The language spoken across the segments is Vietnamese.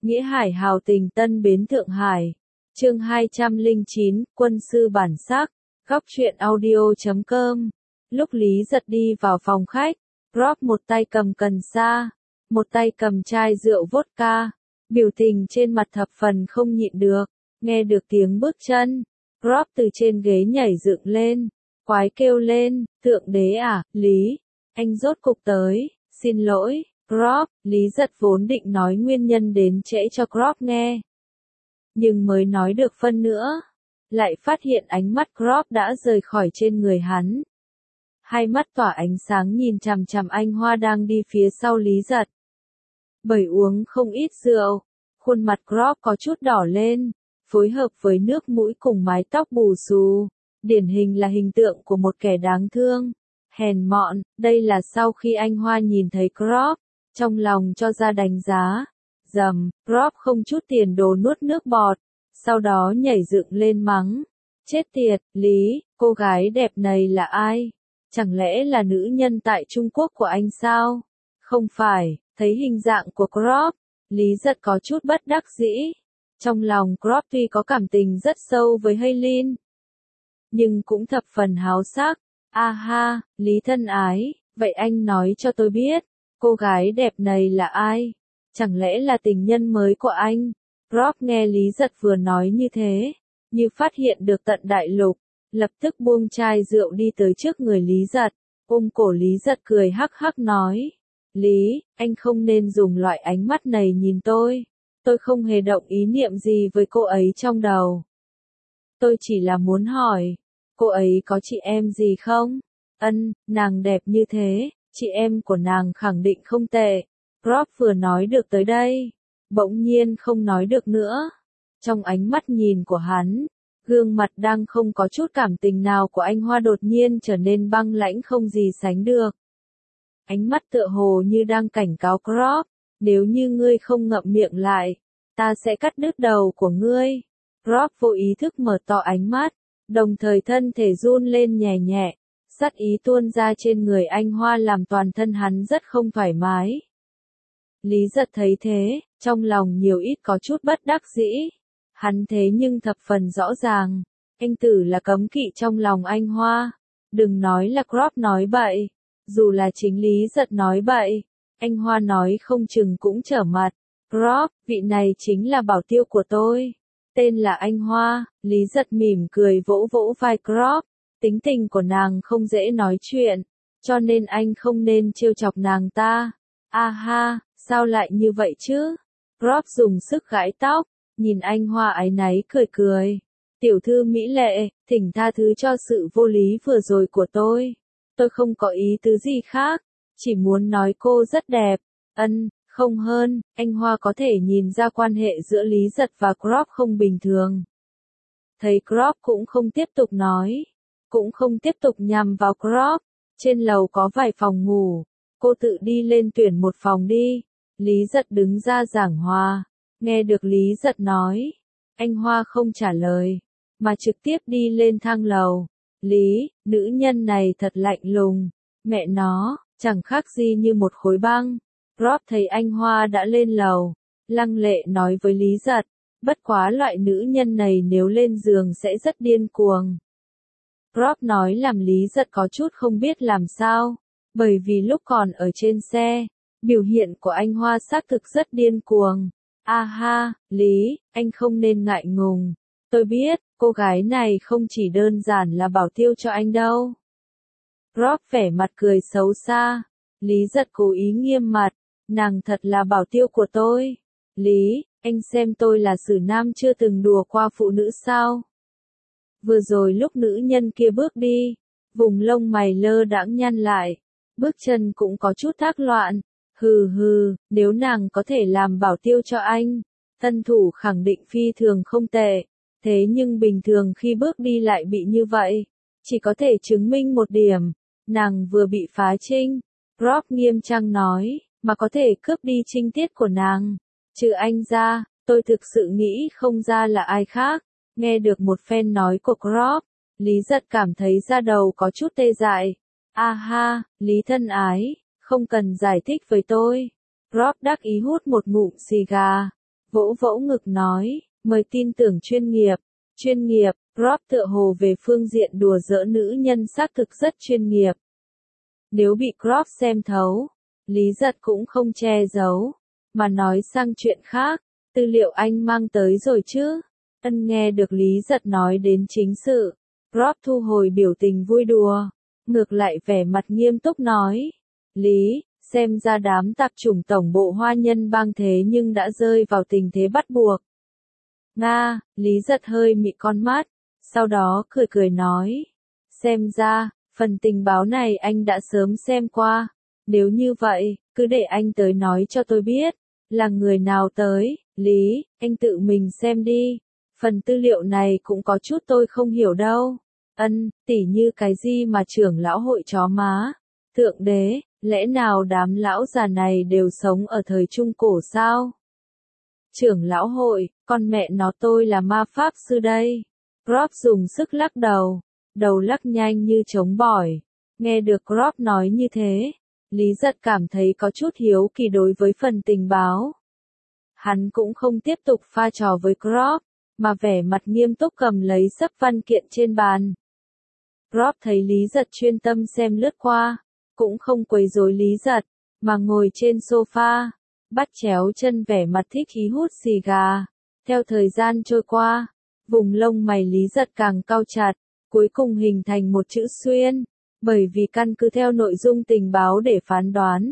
Nghĩa Hải hào tình Tân Bến Thượng Hải. Chương 209, Quân sư bản sắc. Góc truyện audio.com. Lúc Lý Giật đi vào phòng khách, Rob một tay cầm cần sa, một tay cầm chai rượu vodka, biểu tình trên mặt thập phần không nhịn được. Nghe được tiếng bước chân, Rob từ trên ghế nhảy dựng lên, quái kêu lên, thượng đế à, Lý, anh rốt cục tới, xin lỗi, Rob. Lý Giật vốn định nói nguyên nhân đến trễ cho Rob nghe, nhưng mới nói được phân nữa, lại phát hiện ánh mắt Rob đã rời khỏi trên người hắn. Hai mắt tỏa ánh sáng nhìn chằm chằm anh Hoa đang đi phía sau Lý Giật. Bởi uống không ít rượu, khuôn mặt Rob có chút đỏ lên, phối hợp với nước mũi cùng mái tóc bù xù, điển hình là hình tượng của một kẻ đáng thương, hèn mọn. Đây là sau khi anh Hoa nhìn thấy Rob, trong lòng cho ra đánh giá. Dầm, Rob không chút tiền đồ nuốt nước bọt, sau đó nhảy dựng lên mắng. Chết tiệt, Lý, cô gái đẹp này là ai? Chẳng lẽ là nữ nhân tại Trung Quốc của anh sao? Không phải, thấy hình dạng của Rob, Lý Giật có chút bất đắc dĩ. Trong lòng Rob tuy có cảm tình rất sâu với Haylin, nhưng cũng thập phần háo sắc. A ha, Lý thân ái, vậy anh nói cho tôi biết, cô gái đẹp này là ai? Chẳng lẽ là tình nhân mới của anh? Rob nghe Lý Giật vừa nói như thế, như phát hiện được tận đại lục, lập tức buông chai rượu đi tới trước người Lý Giật, ôm cổ Lý Giật cười hắc hắc nói. Lý, anh không nên dùng loại ánh mắt này nhìn tôi không hề động ý niệm gì với cô ấy trong đầu. Tôi chỉ là muốn hỏi, cô ấy có chị em gì không? Nàng đẹp như thế, chị em của nàng khẳng định không tệ. Rob vừa nói được tới đây, bỗng nhiên không nói được nữa. Trong ánh mắt nhìn của hắn, gương mặt đang không có chút cảm tình nào của anh Hoa đột nhiên trở nên băng lãnh không gì sánh được. Ánh mắt tựa hồ như đang cảnh cáo Rob, nếu như ngươi không ngậm miệng lại, ta sẽ cắt đứt đầu của ngươi. Rob vô ý thức mở to ánh mắt, đồng thời thân thể run lên nhẹ nhẹ, sát ý tuôn ra trên người anh Hoa làm toàn thân hắn rất không thoải mái. Lý Giật thấy thế, trong lòng nhiều ít có chút bất đắc dĩ. Hắn thế nhưng thập phần rõ ràng, anh tử là cấm kỵ trong lòng anh Hoa. Đừng nói là Rob nói bậy, dù là chính Lý Giật nói bậy, anh Hoa nói không chừng cũng trở mặt. Rob, vị này chính là bảo tiêu của tôi, tên là anh Hoa. Lý Giật mỉm cười vỗ vỗ vai Rob, tính tình của nàng không dễ nói chuyện, cho nên anh không nên trêu chọc nàng ta. A ha, sao lại như vậy chứ? Rob dùng sức gãi tóc, nhìn anh Hoa áy náy cười cười. Tiểu thư mỹ lệ, thỉnh tha thứ cho sự vô lý vừa rồi của tôi. Tôi không có ý tứ gì khác, chỉ muốn nói cô rất đẹp. Không hơn, anh Hoa có thể nhìn ra quan hệ giữa Lý Giật và Rob không bình thường. Thấy Rob cũng không tiếp tục nói, cũng không tiếp tục nhằm vào Rob. Trên lầu có vài phòng ngủ, cô tự đi lên tuyển một phòng đi. Lý Giật đứng ra giảng hòa, nghe được Lý Giật nói, anh Hoa không trả lời, mà trực tiếp đi lên thang lầu. Lý, nữ nhân này thật lạnh lùng, mẹ nó, chẳng khác gì như một khối băng. Rob thấy anh Hoa đã lên lầu, lăng lệ nói với Lý Giật, bất quá loại nữ nhân này nếu lên giường sẽ rất điên cuồng. Rob nói làm Lý Giật có chút không biết làm sao, bởi vì lúc còn ở trên xe, biểu hiện của anh Hoa xác thực rất điên cuồng. A ha, Lý, anh không nên ngại ngùng. Tôi biết, cô gái này không chỉ đơn giản là bảo tiêu cho anh đâu. Rob vẻ mặt cười xấu xa. Lý Giật cố ý nghiêm mặt, nàng thật là bảo tiêu của tôi. Lý, anh xem tôi là xử nam chưa từng đùa qua phụ nữ sao? Vừa rồi lúc nữ nhân kia bước đi, vùng lông mày lơ đãng nhăn lại, bước chân cũng có chút thác loạn. Hừ hừ, nếu nàng có thể làm bảo tiêu cho anh, thân thủ khẳng định phi thường không tệ. Thế nhưng bình thường khi bước đi lại bị như vậy, chỉ có thể chứng minh một điểm, nàng vừa bị phá trinh. Rob nghiêm trang nói, mà có thể cướp đi trinh tiết của nàng. Trừ anh ra, tôi thực sự nghĩ không ra là ai khác. Nghe được một phen nói của Rob, Lý Giật cảm thấy da đầu có chút tê dại. A ha, Lý thân ái, không cần giải thích với tôi. Rob đắc ý hút một ngụm xì gà, vỗ vỗ ngực nói, mời tin tưởng chuyên nghiệp. Chuyên nghiệp, Rob tựa hồ về phương diện đùa giỡn nữ nhân xác thực rất chuyên nghiệp. Nếu bị Rob xem thấu, Lý Giật cũng không che giấu, mà nói sang chuyện khác, tư liệu anh mang tới rồi chứ? Ân nghe được Lý Giật nói đến chính sự, Rob thu hồi biểu tình vui đùa, ngược lại vẻ mặt nghiêm túc nói, Lý, xem ra đám tạp chủng tổng bộ Hoa Nhân Bang thế nhưng đã rơi vào tình thế bắt buộc. Nga, Lý Giật hơi mị con mắt, sau đó cười cười nói, xem ra, phần tình báo này anh đã sớm xem qua, nếu như vậy, cứ để anh tới nói cho tôi biết, là người nào tới, Lý, anh tự mình xem đi, phần tư liệu này cũng có chút tôi không hiểu đâu. Ân, tỉ như cái gì mà trưởng lão hội chó má, thượng đế, lẽ nào đám lão già này đều sống ở thời Trung Cổ sao? Trưởng lão hội, con mẹ nó tôi là ma pháp sư đây. Rob dùng sức lắc đầu lắc nhanh như trống bỏi. Nghe được Rob nói như thế, Lý Giật cảm thấy có chút hiếu kỳ đối với phần tình báo. Hắn cũng không tiếp tục pha trò với Rob, mà vẻ mặt nghiêm túc cầm lấy sấp văn kiện trên bàn. Rob thấy Lý Giật chuyên tâm xem lướt qua, cũng không quấy rối Lý Giật, mà ngồi trên sofa, bắt chéo chân vẻ mặt thích ý hút xì gà. Theo thời gian trôi qua, vùng lông mày Lý Giật càng cau chặt, cuối cùng hình thành một chữ xuyên, bởi vì căn cứ theo nội dung tình báo để phán đoán.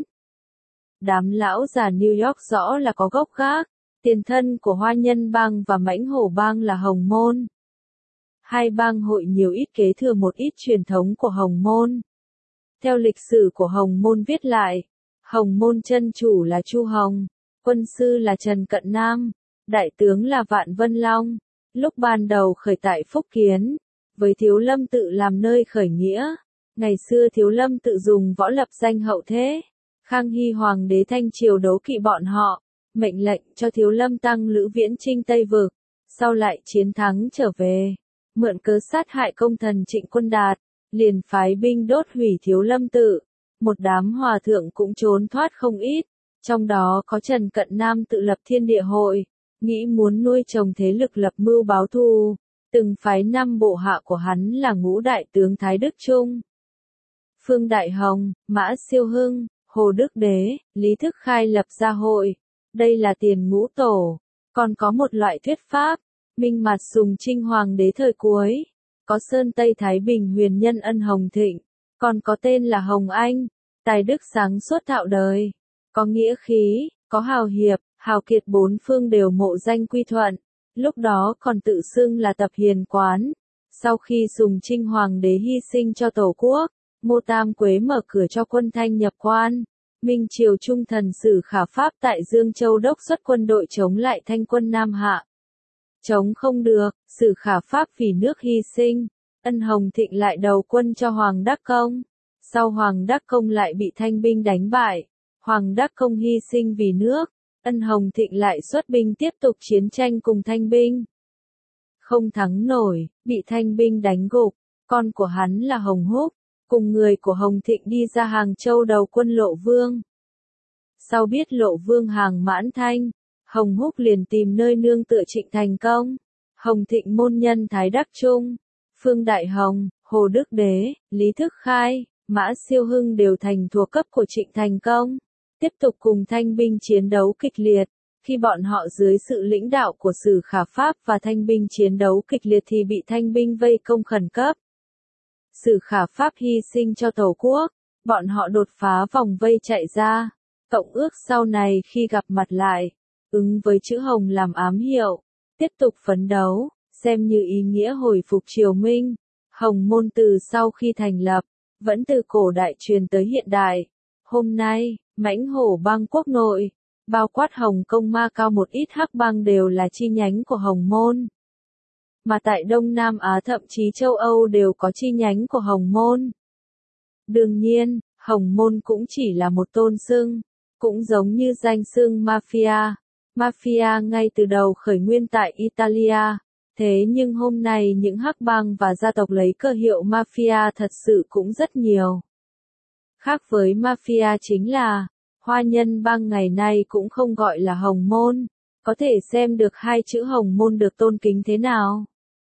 Đám lão già New York rõ là có gốc gác, tiền thân của Hoa Nhân Bang và Mãnh Hổ Bang là Hồng Môn. Hai bang hội nhiều ít kế thừa một ít truyền thống của Hồng Môn. Theo lịch sử của Hồng Môn viết lại, Hồng Môn chân chủ là Chu Hồng, quân sư là Trần Cận Nam, đại tướng là Vạn Vân Long. Lúc ban đầu khởi tại Phúc Kiến, với Thiếu Lâm tự làm nơi khởi nghĩa, ngày xưa Thiếu Lâm tự dùng võ lập danh hậu thế. Khang Hy Hoàng đế Thanh Triều đấu kỵ bọn họ, mệnh lệnh cho Thiếu Lâm tăng Lữ Viễn chinh Tây Vực, sau lại chiến thắng trở về, mượn cớ sát hại công thần Trịnh Quân Đạt, liền phái binh đốt hủy Thiếu Lâm tự, một đám hòa thượng cũng trốn thoát không ít, trong đó có Trần Cận Nam tự lập Thiên Địa Hội, nghĩ muốn nuôi trồng thế lực lập mưu báo thù, từng phái 5 bộ hạ của hắn là Ngũ Đại tướng Thái Đức Trung, Phương Đại Hồng, Mã Siêu Hưng, Hồ Đức Đế, Lý Thức Khai lập ra hội. Đây là tiền ngũ tổ. Còn có một loại thuyết pháp, Minh Mạt Sùng Trinh Hoàng đế thời cuối. Có Sơn Tây Thái Bình huyền nhân Ân Hồng Thịnh. Còn có tên là Hồng Anh. Tài đức sáng suốt thạo đời. Có nghĩa khí, có hào hiệp, hào kiệt bốn phương đều mộ danh quy thuận. Lúc đó còn tự xưng là Tập Hiền Quán. Sau khi Sùng Trinh Hoàng đế hy sinh cho Tổ quốc, Ngô Tam Quế mở cửa cho quân Thanh nhập quan. Minh Triều Trung thần Sử Khả Pháp tại Dương Châu đốc xuất quân đội chống lại Thanh quân Nam Hạ. Chống không được, Sử Khả Pháp vì nước hy sinh. Ân Hồng Thịnh lại đầu quân cho Hoàng Đắc Công. Sau Hoàng Đắc Công lại bị Thanh binh đánh bại. Hoàng Đắc Công hy sinh vì nước. Ân Hồng Thịnh lại xuất binh tiếp tục chiến tranh cùng Thanh binh. Không thắng nổi, bị Thanh binh đánh gục. Con của hắn là Hồng Húc, cùng người của Hồng Thịnh đi ra Hàng Châu đầu quân Lộ Vương. Sau biết Lộ Vương hàng mãn Thanh, Hồng Húc liền tìm nơi nương tựa Trịnh thành công. Hồng Thịnh môn nhân Thái Đắc Trung, Phương Đại Hồng, Hồ Đức Đế, Lý Thức Khai, Mã Siêu Hưng đều thành thuộc cấp của Trịnh thành công. Tiếp tục cùng Thanh binh chiến đấu kịch liệt. Khi bọn họ dưới sự lãnh đạo của Sử Khả Pháp và Thanh binh chiến đấu kịch liệt thì bị Thanh binh vây công khẩn cấp. Sử Khả Pháp hy sinh cho Tổ quốc, bọn họ đột phá vòng vây chạy ra. Cộng ước sau này khi gặp mặt lại, ứng với chữ Hồng làm ám hiệu, tiếp tục phấn đấu, xem như ý nghĩa hồi phục triều Minh. Hồng Môn từ sau khi thành lập, vẫn từ cổ đại truyền tới hiện đại. Hôm nay, Mãnh Hổ Bang quốc nội, bao quát Hồng Kông Ma Cao một ít hắc bang đều là chi nhánh của Hồng Môn. Mà tại Đông Nam Á thậm chí châu Âu đều có chi nhánh của Hồng Môn. Đương nhiên, Hồng Môn cũng chỉ là một tôn xưng, cũng giống như danh xưng Mafia. Mafia ngay từ đầu khởi nguyên tại Italia, thế nhưng hôm nay những hắc bang và gia tộc lấy cơ hiệu Mafia thật sự cũng rất nhiều. Khác với Mafia chính là, Hoa Nhân Bang ngày nay cũng không gọi là Hồng Môn, có thể xem được hai chữ Hồng Môn được tôn kính thế nào.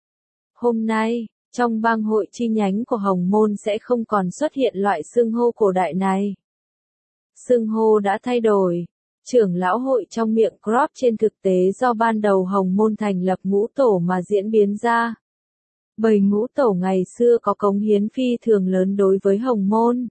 Hôm nay, trong bang hội chi nhánh của Hồng Môn sẽ không còn xuất hiện loại xưng hô cổ đại này. Xưng hô đã thay đổi. Trưởng lão hội trong miệng Crop trên thực tế do ban đầu Hồng Môn thành lập ngũ tổ mà diễn biến ra. Bởi ngũ tổ ngày xưa có cống hiến phi thường lớn đối với Hồng Môn.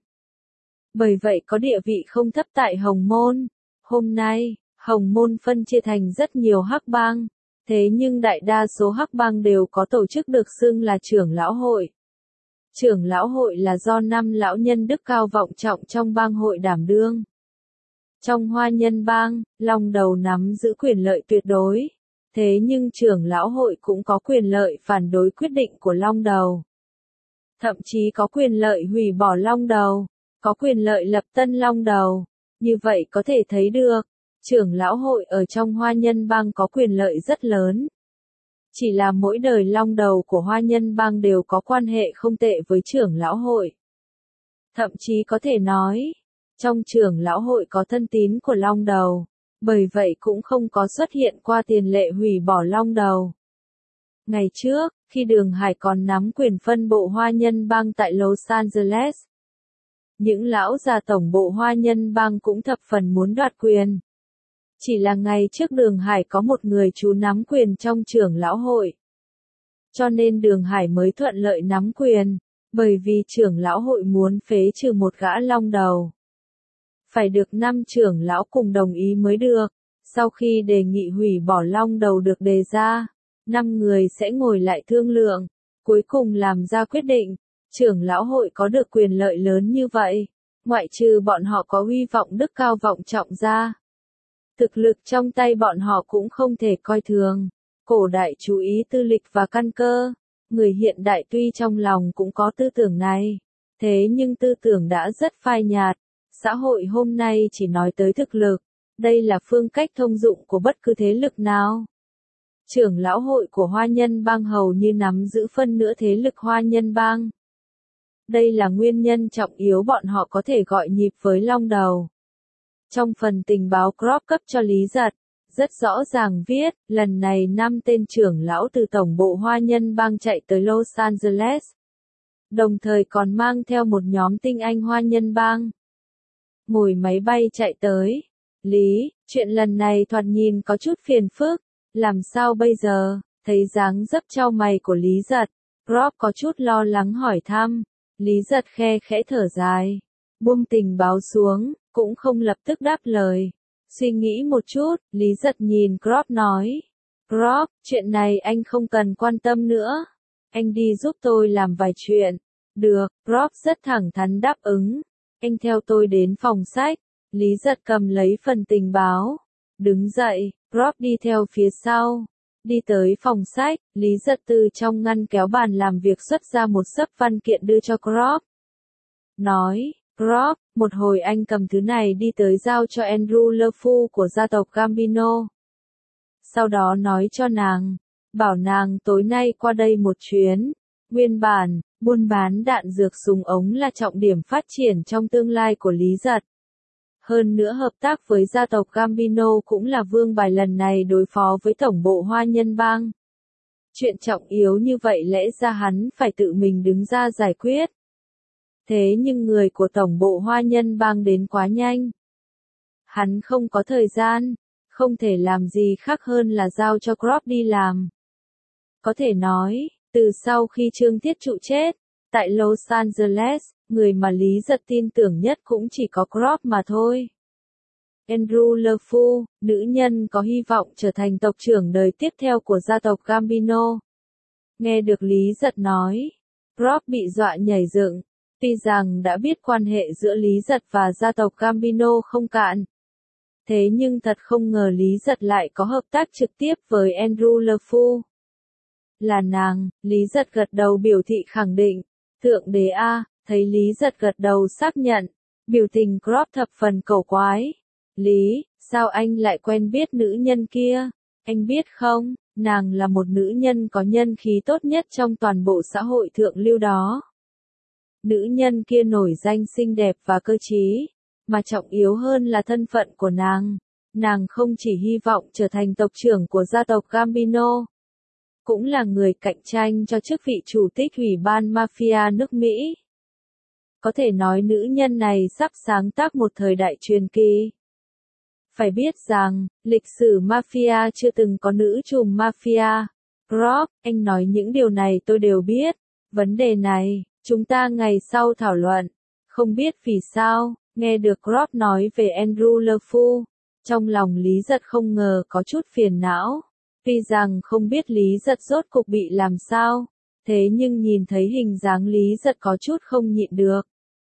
Bởi vậy có địa vị không thấp tại Hồng Môn. Hôm nay, Hồng Môn phân chia thành rất nhiều hắc bang. Thế nhưng đại đa số hắc bang đều có tổ chức được xưng là trưởng lão hội. Trưởng lão hội là do 5 lão nhân đức cao vọng trọng trong bang hội đảm đương. Trong Hoa Nhân bang, Long Đầu nắm giữ quyền lợi tuyệt đối. Thế nhưng trưởng lão hội cũng có quyền lợi phản đối quyết định của Long Đầu. Thậm chí có quyền lợi hủy bỏ Long Đầu, có quyền lợi lập tân Long Đầu. Như vậy có thể thấy được, trưởng lão hội ở trong Hoa Nhân bang có quyền lợi rất lớn. Chỉ là mỗi đời Long Đầu của Hoa Nhân bang đều có quan hệ không tệ với trưởng lão hội. Thậm chí có thể nói, trong trưởng lão hội có thân tín của Long Đầu, bởi vậy cũng không có xuất hiện qua tiền lệ hủy bỏ Long Đầu. Ngày trước, khi Đường Hải còn nắm quyền phân bộ Hoa Nhân bang tại Los Angeles, những lão già tổng bộ Hoa Nhân bang cũng thập phần muốn đoạt quyền. Chỉ là ngày trước Đường Hải có một người chú nắm quyền trong trưởng lão hội. Cho nên Đường Hải mới thuận lợi nắm quyền, bởi vì trưởng lão hội muốn phế trừ một gã Long Đầu. Phải được 5 trưởng lão cùng đồng ý mới được. Sau khi đề nghị hủy bỏ Long Đầu được đề ra, 5 người sẽ ngồi lại thương lượng, cuối cùng làm ra quyết định. Trưởng lão hội có được quyền lợi lớn như vậy, ngoại trừ bọn họ có uy vọng đức cao vọng trọng ra. Thực lực trong tay bọn họ cũng không thể coi thường. Cổ đại chú ý tư lịch và căn cơ. Người hiện đại tuy trong lòng cũng có tư tưởng này, thế nhưng tư tưởng đã rất phai nhạt. Xã hội hôm nay chỉ nói tới thực lực. Đây là phương cách thông dụng của bất cứ thế lực nào. Trưởng lão hội của Hoa Nhân bang hầu như nắm giữ phân nửa thế lực Hoa Nhân bang. Đây là nguyên nhân trọng yếu bọn họ có thể gọi nhịp với Long Đầu. Trong phần tình báo Crop cấp cho Lý Giật, rất rõ ràng viết, lần này 5 tên trưởng lão từ tổng bộ Hoa Nhân bang chạy tới Los Angeles. Đồng thời còn mang theo một nhóm tinh anh Hoa Nhân bang. Ngồi máy bay chạy tới. Lý, chuyện lần này thoạt nhìn có chút phiền phức, làm sao bây giờ? Thấy dáng dấp chau mày của Lý Giật, Crop có chút lo lắng hỏi thăm. Lý Giật khe khẽ thở dài, buông tình báo xuống, cũng không lập tức đáp lời. Suy nghĩ một chút, Lý Giật nhìn Crop nói. Crop, chuyện này anh không cần quan tâm nữa. Anh đi giúp tôi làm vài chuyện. Được, Crop rất thẳng thắn đáp ứng. Anh theo tôi đến phòng sách. Lý Giật cầm lấy phần tình báo. Đứng dậy, Crop đi theo phía sau. Đi tới phòng sách, Lý Giật từ trong ngăn kéo bàn làm việc xuất ra một xấp văn kiện đưa cho Crop. Nói, Crop, một hồi anh cầm thứ này đi tới giao cho Andrew LeFou của gia tộc Gambino. Sau đó nói cho nàng, bảo nàng tối nay qua đây một chuyến. Nguyên bản, buôn bán đạn dược súng ống là trọng điểm phát triển trong tương lai của Lý Giật. Hơn nữa hợp tác với gia tộc Gambino cũng là vương bài lần này đối phó với tổng bộ Hoa Nhân bang. Chuyện trọng yếu như vậy lẽ ra hắn phải tự mình đứng ra giải quyết. Thế nhưng người của tổng bộ Hoa Nhân bang đến quá nhanh. Hắn không có thời gian, không thể làm gì khác hơn là giao cho Crop đi làm. Có thể nói, từ sau khi Trương Thiết Trụ chết, tại Los Angeles, người mà Lý Giật tin tưởng nhất cũng chỉ có Crop mà thôi. Andrew LeFou, nữ nhân có hy vọng trở thành tộc trưởng đời tiếp theo của gia tộc Gambino. Nghe được Lý Giật nói, Crop bị dọa nhảy dựng. Tuy rằng đã biết quan hệ giữa Lý Giật và gia tộc Gambino không cạn. Thế nhưng thật không ngờ Lý Giật lại có hợp tác trực tiếp với Andrew LeFou. Là nàng, Lý Giật gật đầu biểu thị khẳng định. Thượng đế A, thấy Lý Giật gật đầu xác nhận. Biểu tình Crop thập phần cầu quái. Lý, sao anh lại quen biết nữ nhân kia? Anh biết không, nàng là một nữ nhân có nhân khí tốt nhất trong toàn bộ xã hội thượng lưu đó. Nữ nhân kia nổi danh xinh đẹp và cơ trí, mà trọng yếu hơn là thân phận của nàng. Nàng không chỉ hy vọng trở thành tộc trưởng của gia tộc Gambino, cũng là người cạnh tranh cho chức vị chủ tịch ủy ban mafia nước Mỹ. Có thể nói nữ nhân này sắp sáng tác một thời đại truyền kỳ. Phải biết rằng, lịch sử mafia chưa từng có nữ trùm mafia. Rob, anh nói những điều này tôi đều biết. Vấn đề này, chúng ta ngày sau thảo luận. Không biết vì sao, nghe được Rob nói về Andrew LeFou, trong lòng Lý Giật không ngờ có chút phiền não. Tuy rằng không biết Lý Giật rốt cục bị làm sao, thế nhưng nhìn thấy hình dáng Lý Giật có chút không nhịn được.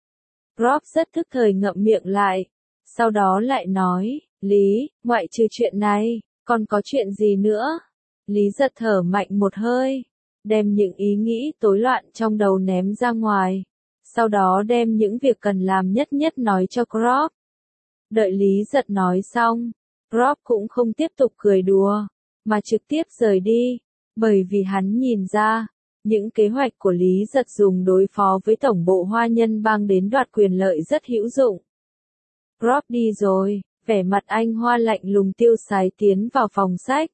Rob rất thức thời ngậm miệng lại, sau đó lại nói, Lý, ngoại trừ chuyện này, còn có chuyện gì nữa? Lý Giật thở mạnh một hơi, đem những ý nghĩ tối loạn trong đầu ném ra ngoài, sau đó đem những việc cần làm nhất nhất nói cho Rob. Đợi Lý Giật nói xong, Rob cũng không tiếp tục cười đùa, mà trực tiếp rời đi, bởi vì hắn nhìn ra, những kế hoạch của Lý Giật dùng đối phó với tổng bộ Hoa Nhân Bang đến đoạt quyền lợi rất hữu dụng. Rob đi rồi, vẻ mặt anh Hoa lạnh lùng tiêu sái tiến vào phòng sách.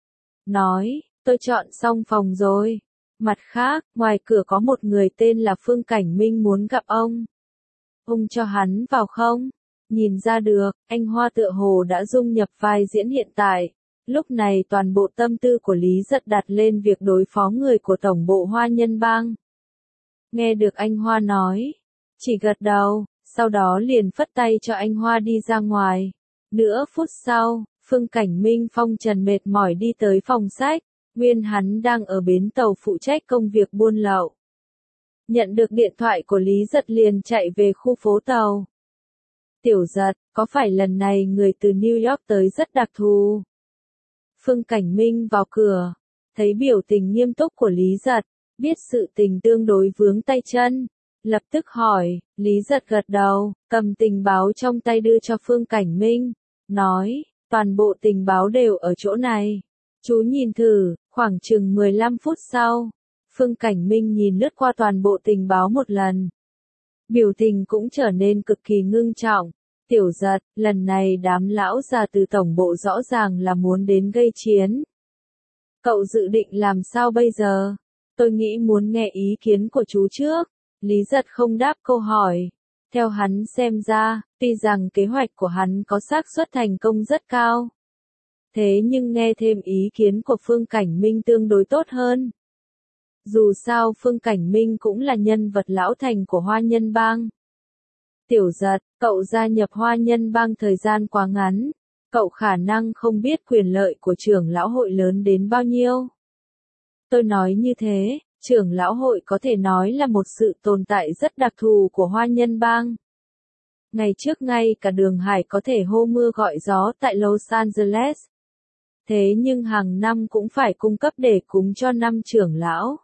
Nói, tôi chọn xong phòng rồi. Mặt khác, ngoài cửa có một người tên là Phương Cảnh Minh muốn gặp ông. Ông cho hắn vào không? Nhìn ra được, anh Hoa tựa hồ đã dung nhập vai diễn hiện tại. Lúc này toàn bộ tâm tư của Lý Giật đặt lên việc đối phó người của tổng bộ Hoa Nhân Bang. Nghe được anh Hoa nói, chỉ gật đầu, sau đó liền phất tay cho anh Hoa đi ra ngoài. Nửa phút sau, Phương Cảnh Minh phong trần mệt mỏi đi tới phòng sách, nguyên hắn đang ở bến tàu phụ trách công việc buôn lậu. Nhận được điện thoại của Lý Giật liền chạy về khu phố tàu. Tiểu Giật, có phải lần này người từ New York tới rất đặc thù? Phương Cảnh Minh vào cửa, thấy biểu tình nghiêm túc của Lý Giật, biết sự tình tương đối vướng tay chân, lập tức hỏi. Lý Giật gật đầu, cầm tình báo trong tay đưa cho Phương Cảnh Minh, nói, toàn bộ tình báo đều ở chỗ này. Chú nhìn thử, khoảng chừng 15 phút sau, Phương Cảnh Minh nhìn lướt qua toàn bộ tình báo một lần. Biểu tình cũng trở nên cực kỳ ngưng trọng. Tiểu Giật, lần này đám lão già từ tổng bộ rõ ràng là muốn đến gây chiến. Cậu dự định làm sao bây giờ? Tôi nghĩ muốn nghe ý kiến của chú trước. Lý Giật không đáp câu hỏi. Theo hắn xem ra, tuy rằng kế hoạch của hắn có xác suất thành công rất cao. Thế nhưng nghe thêm ý kiến của Phương Cảnh Minh tương đối tốt hơn. Dù sao Phương Cảnh Minh cũng là nhân vật lão thành của Hoa Nhân Bang. Tiểu Giật, cậu gia nhập Hoa Nhân Bang thời gian quá ngắn, cậu khả năng không biết quyền lợi của trưởng lão hội lớn đến bao nhiêu. Tôi nói như thế, trưởng lão hội có thể nói là một sự tồn tại rất đặc thù của Hoa Nhân Bang. Ngày trước ngay cả Đường Hải có thể hô mưa gọi gió tại Los Angeles. Thế nhưng hàng năm cũng phải cung cấp để cúng cho 5 trưởng lão.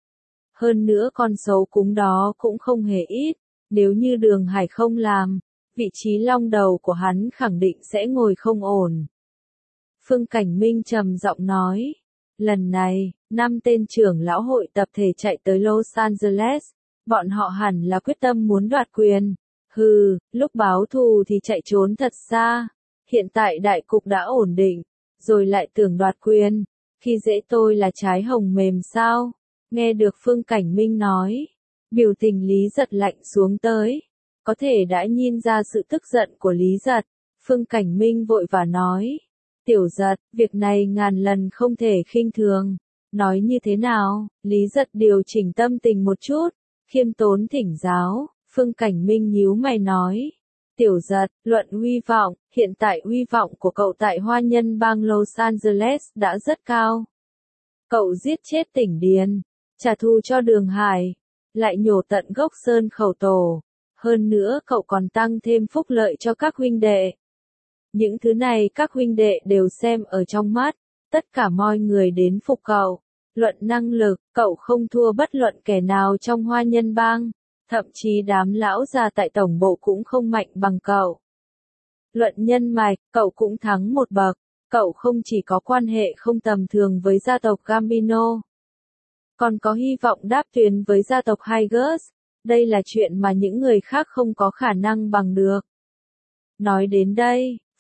Hơn nữa con số cúng đó cũng không hề ít. Nếu như Đường Hải không làm, vị trí long đầu của hắn khẳng định sẽ ngồi không ổn. Phương Cảnh Minh trầm giọng nói, lần này, 5 tên trưởng lão hội tập thể chạy tới Los Angeles, bọn họ hẳn là quyết tâm muốn đoạt quyền. Hừ, lúc báo thù thì chạy trốn thật xa, hiện tại đại cục đã ổn định, rồi lại tưởng đoạt quyền, khi dễ tôi là trái hồng mềm sao? Nghe được Phương Cảnh Minh nói, biểu tình Lý Giật lạnh xuống tới, có thể đã nhìn ra sự tức giận của Lý Giật. Phương Cảnh Minh vội vã nói, Tiểu Giật, việc này ngàn lần không thể khinh thường. Nói như thế nào? Lý Giật điều chỉnh tâm tình một chút, khiêm tốn thỉnh giáo. Phương Cảnh Minh nhíu mày nói, Tiểu Giật, luận uy vọng, hiện tại uy vọng của cậu tại Hoa Nhân Bang Los Angeles đã rất cao. Cậu giết chết Tỉnh Điền, trả thù cho Đường Hải, lại nhổ tận gốc Sơn Khẩu Tổ. Hơn nữa cậu còn tăng thêm phúc lợi cho các huynh đệ. Những thứ này các huynh đệ đều xem ở trong mắt, tất cả mọi người đến phục cậu. Luận năng lực, cậu không thua bất luận kẻ nào trong Hoa Nhân Bang, thậm chí đám lão già tại tổng bộ cũng không mạnh bằng cậu. Luận nhân mạch, cậu cũng thắng một bậc, cậu không chỉ có quan hệ không tầm thường với gia tộc Gambino, còn có hy vọng đáp tuyến với gia tộc Higgins. Đây là chuyện mà những người khác không có khả năng bằng được. Nói đến đây,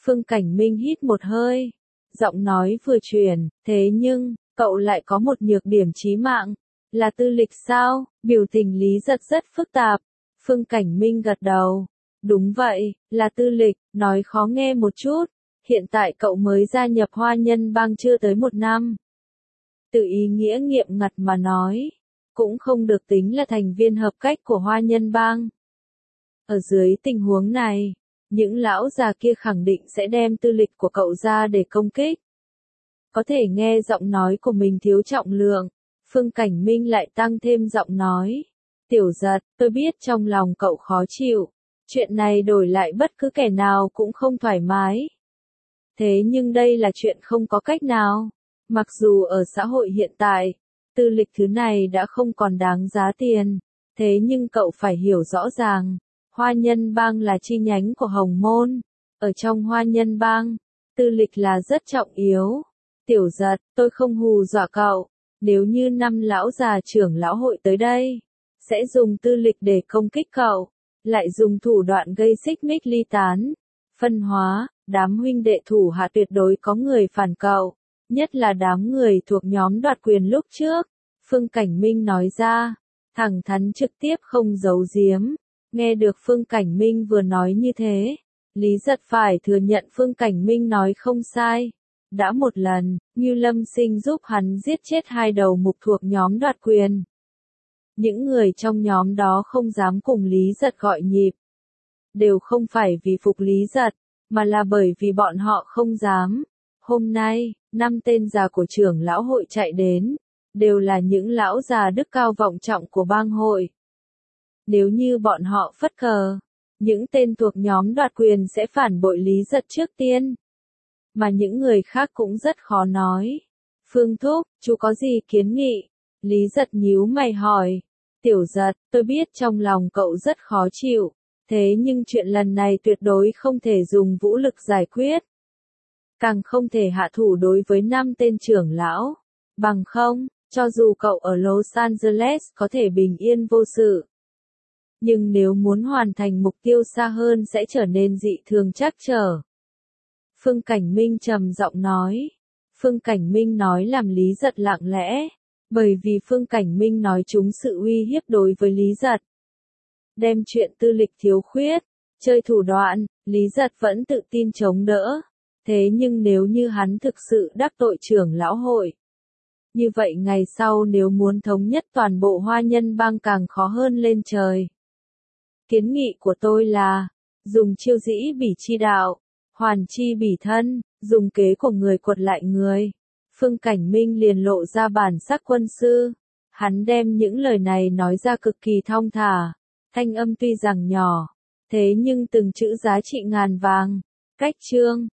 Phương Cảnh Minh hít một hơi. Giọng nói vừa chuyển, thế nhưng, cậu lại có một nhược điểm chí mạng. Là tư lịch sao? Biểu tình Lý Giật rất phức tạp. Phương Cảnh Minh gật đầu. Đúng vậy, là tư lịch, nói khó nghe một chút. Hiện tại cậu mới gia nhập Hoa Nhân Bang chưa tới 1 năm. Từ ý nghĩa nghiêm ngặt mà nói, cũng không được tính là thành viên hợp cách của Hoa Nhân Bang. Ở dưới tình huống này, những lão già kia khẳng định sẽ đem tư lịch của cậu ra để công kích. Có thể nghe giọng nói của mình thiếu trọng lượng, Phương Cảnh Minh lại tăng thêm giọng nói. Tiểu Giật, tôi biết trong lòng cậu khó chịu, chuyện này đổi lại bất cứ kẻ nào cũng không thoải mái. Thế nhưng đây là chuyện không có cách nào. Mặc dù ở xã hội hiện tại, tư lịch thứ này đã không còn đáng giá tiền, thế nhưng cậu phải hiểu rõ ràng, Hoa Nhân Bang là chi nhánh của Hồng Môn. Ở trong Hoa Nhân Bang, tư lịch là rất trọng yếu. Tiểu Giật, tôi không hù dọa cậu. Nếu như 5 lão già trưởng lão hội tới đây, sẽ dùng tư lịch để công kích cậu, lại dùng thủ đoạn gây xích mích ly tán, phân hóa, đám huynh đệ thủ hạ tuyệt đối có người phản cậu, nhất là đám người thuộc nhóm đoạt quyền lúc trước. Phương Cảnh Minh nói ra, thẳng thắn trực tiếp không giấu giếm. Nghe được Phương Cảnh Minh vừa nói như thế, Lý Giật phải thừa nhận Phương Cảnh Minh nói không sai. Đã một lần, Ngưu Lâm Sinh giúp hắn giết chết 2 đầu mục thuộc nhóm đoạt quyền. Những người trong nhóm đó không dám cùng Lý Giật gọi nhịp. Đều không phải vì phục Lý Giật, mà là bởi vì bọn họ không dám. Hôm nay, 5 tên già của trưởng lão hội chạy đến, đều là những lão già đức cao vọng trọng của bang hội. Nếu như bọn họ phất cờ, những tên thuộc nhóm đoạt quyền sẽ phản bội Lý Giật trước tiên. Mà những người khác cũng rất khó nói. Phương Thúc, chú có gì kiến nghị? Lý Giật nhíu mày hỏi. Tiểu Giật, tôi biết trong lòng cậu rất khó chịu, thế nhưng chuyện lần này tuyệt đối không thể dùng vũ lực giải quyết. Càng không thể hạ thủ đối với 5 tên trưởng lão. Bằng không, cho dù cậu ở Los Angeles có thể bình yên vô sự, nhưng nếu muốn hoàn thành mục tiêu xa hơn sẽ trở nên dị thường trắc trở. Phương Cảnh Minh trầm giọng nói. Phương Cảnh Minh nói làm Lý Giật lặng lẽ, bởi vì Phương Cảnh Minh nói trúng sự uy hiếp đối với Lý Giật. Đem chuyện tư lịch thiếu khuyết, chơi thủ đoạn, Lý Giật vẫn tự tin chống đỡ. Thế nhưng nếu như hắn thực sự đắc tội trưởng lão hội, như vậy ngày sau nếu muốn thống nhất toàn bộ Hoa Nhân Bang càng khó hơn lên trời. Kiến nghị của tôi là, dùng chiêu dĩ bỉ chi đạo, hoàn chi bỉ thân, dùng kế của người quật lại người. Phương Cảnh Minh liền lộ ra bản sắc quân sư. Hắn đem những lời này nói ra cực kỳ thong thả. Thanh âm tuy rằng nhỏ, thế nhưng từng chữ giá trị ngàn vàng. Cách chương